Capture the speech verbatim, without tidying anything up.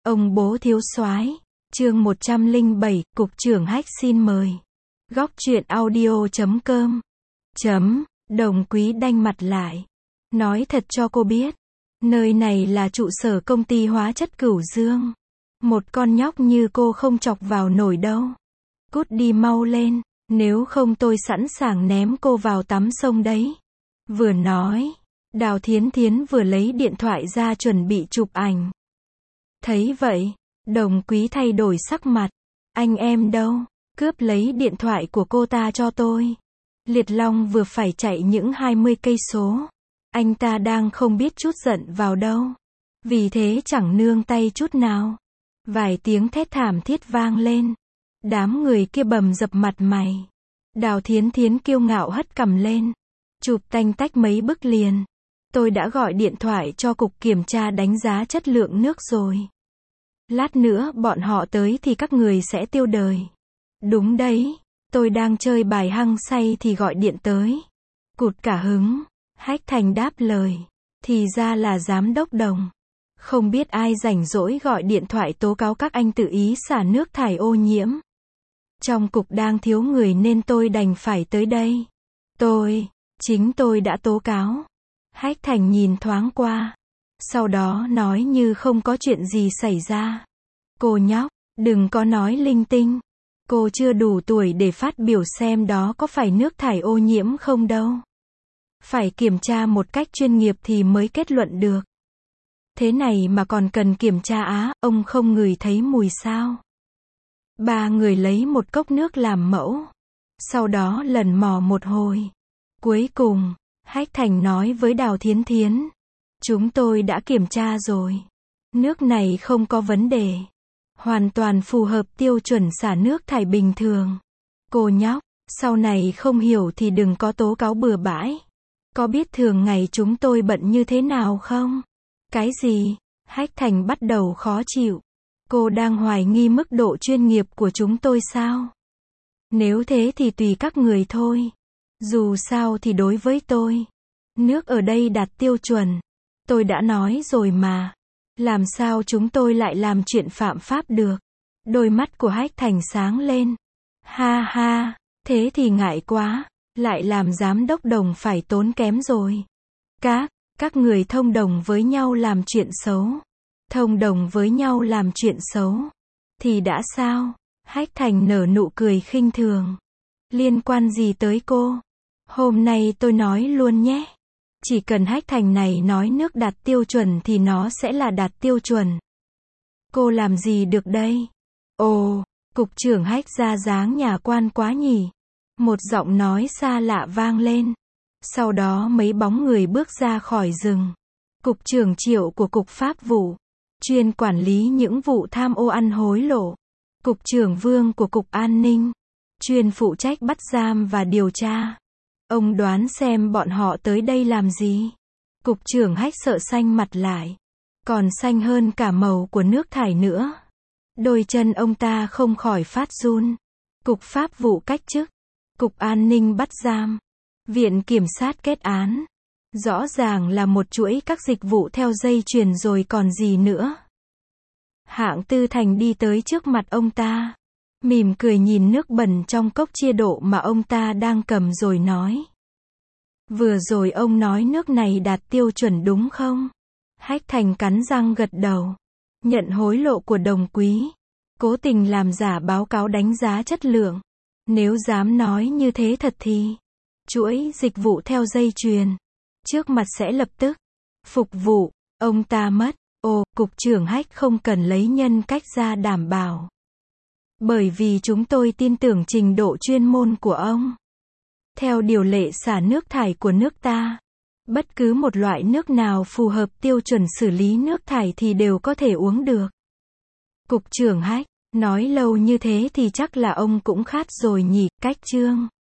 Ông bố thiếu soái, chương một trăm lẻ bảy, Cục trưởng Hách xin mời. Góc truyện audio chấm com. Chấm, Đồng Quý đanh mặt lại. Nói thật cho cô biết, nơi này là trụ sở công ty hóa chất Cửu Dương. Một con nhóc như cô không chọc vào nổi đâu. Cút đi mau lên, nếu không tôi sẵn sàng ném cô vào tắm sông đấy. Vừa nói, Đào Thiến Thiến vừa lấy điện thoại ra chuẩn bị chụp ảnh. Thấy vậy, Đồng Quý thay đổi sắc mặt. Anh em đâu, cướp lấy điện thoại của cô ta cho tôi. Liệt Long vừa phải chạy những hai mươi cây số. Anh ta đang không biết chút giận vào đâu. Vì thế chẳng nương tay chút nào. Vài tiếng thét thảm thiết vang lên. Đám người kia bầm dập mặt mày. Đào Thiến Thiến kiêu ngạo hất cằm lên. Chụp tanh tách mấy bức liền. Tôi đã gọi điện thoại cho cục kiểm tra đánh giá chất lượng nước rồi. Lát nữa bọn họ tới thì các người sẽ tiêu đời. Đúng đấy, tôi đang chơi bài hăng say thì gọi điện tới. Cụt cả hứng, Hách Thành đáp lời. Thì ra là giám đốc Đồng. Không biết ai rảnh rỗi gọi điện thoại tố cáo các anh tự ý xả nước thải ô nhiễm. Trong cục đang thiếu người nên tôi đành phải tới đây. Tôi, chính tôi đã tố cáo. Hách Thành nhìn thoáng qua. Sau đó nói như không có chuyện gì xảy ra. Cô nhóc, đừng có nói linh tinh. Cô chưa đủ tuổi để phát biểu xem đó có phải nước thải ô nhiễm không đâu. Phải kiểm tra một cách chuyên nghiệp thì mới kết luận được. Thế này mà còn cần kiểm tra á, ông không ngửi thấy mùi sao? Ba người lấy một cốc nước làm mẫu. Sau đó lần mò một hồi. Cuối cùng, Hách Thành nói với Đào Thiến Thiến. Chúng tôi đã kiểm tra rồi. Nước này không có vấn đề. Hoàn toàn phù hợp tiêu chuẩn xả nước thải bình thường. Cô nhóc, sau này không hiểu thì đừng có tố cáo bừa bãi. Có biết thường ngày chúng tôi bận như thế nào không? Cái gì? Hách Thành bắt đầu khó chịu. Cô đang hoài nghi mức độ chuyên nghiệp của chúng tôi sao? Nếu thế thì tùy các người thôi. Dù sao thì đối với tôi, nước ở đây đạt tiêu chuẩn. Tôi đã nói rồi mà. Làm sao chúng tôi lại làm chuyện phạm pháp được? Đôi mắt của Hách Thành sáng lên. Ha ha, thế thì ngại quá. Lại làm giám đốc Đồng phải tốn kém rồi. Các, các người thông đồng với nhau làm chuyện xấu. Thông đồng với nhau làm chuyện xấu. Thì đã sao? Hách Thành nở nụ cười khinh thường. Liên quan gì tới cô? Hôm nay tôi nói luôn nhé. Chỉ cần Hách Thành này nói nước đạt tiêu chuẩn thì nó sẽ là đạt tiêu chuẩn. Cô làm gì được đây? Ồ, cục trưởng Hách ra dáng nhà quan quá nhỉ? Một giọng nói xa lạ vang lên. Sau đó mấy bóng người bước ra khỏi rừng. Cục trưởng Triệu của Cục Pháp vụ, chuyên quản lý những vụ tham ô ăn hối lộ. Cục trưởng Vương của Cục An ninh, chuyên phụ trách bắt giam và điều tra. Ông đoán xem bọn họ tới đây làm gì? Cục trưởng Hách sợ xanh mặt lại. Còn xanh hơn cả màu của nước thải nữa. Đôi chân ông ta không khỏi phát run. Cục Pháp vụ cách chức. Cục An ninh bắt giam. Viện Kiểm sát kết án. Rõ ràng là một chuỗi các dịch vụ theo dây chuyền rồi còn gì nữa. Hạng Tư Thành đi tới trước mặt ông ta. Mỉm cười nhìn nước bẩn trong cốc chia độ mà ông ta đang cầm rồi nói. Vừa rồi ông nói nước này đạt tiêu chuẩn đúng không? Hách Thành cắn răng gật đầu. Nhận hối lộ của Đồng Quý. Cố tình làm giả báo cáo đánh giá chất lượng. Nếu dám nói như thế thật thì chuỗi dịch vụ theo dây chuyền trước mặt sẽ lập tức phục vụ ông ta mất. Ồ, cục trưởng Hách không cần lấy nhân cách ra đảm bảo. Bởi vì chúng tôi tin tưởng trình độ chuyên môn của ông. Theo điều lệ xả nước thải của nước ta, bất cứ một loại nước nào phù hợp tiêu chuẩn xử lý nước thải thì đều có thể uống được. Cục trưởng Hách, nói lâu như thế thì chắc là ông cũng khát rồi nhỉ, cách chương.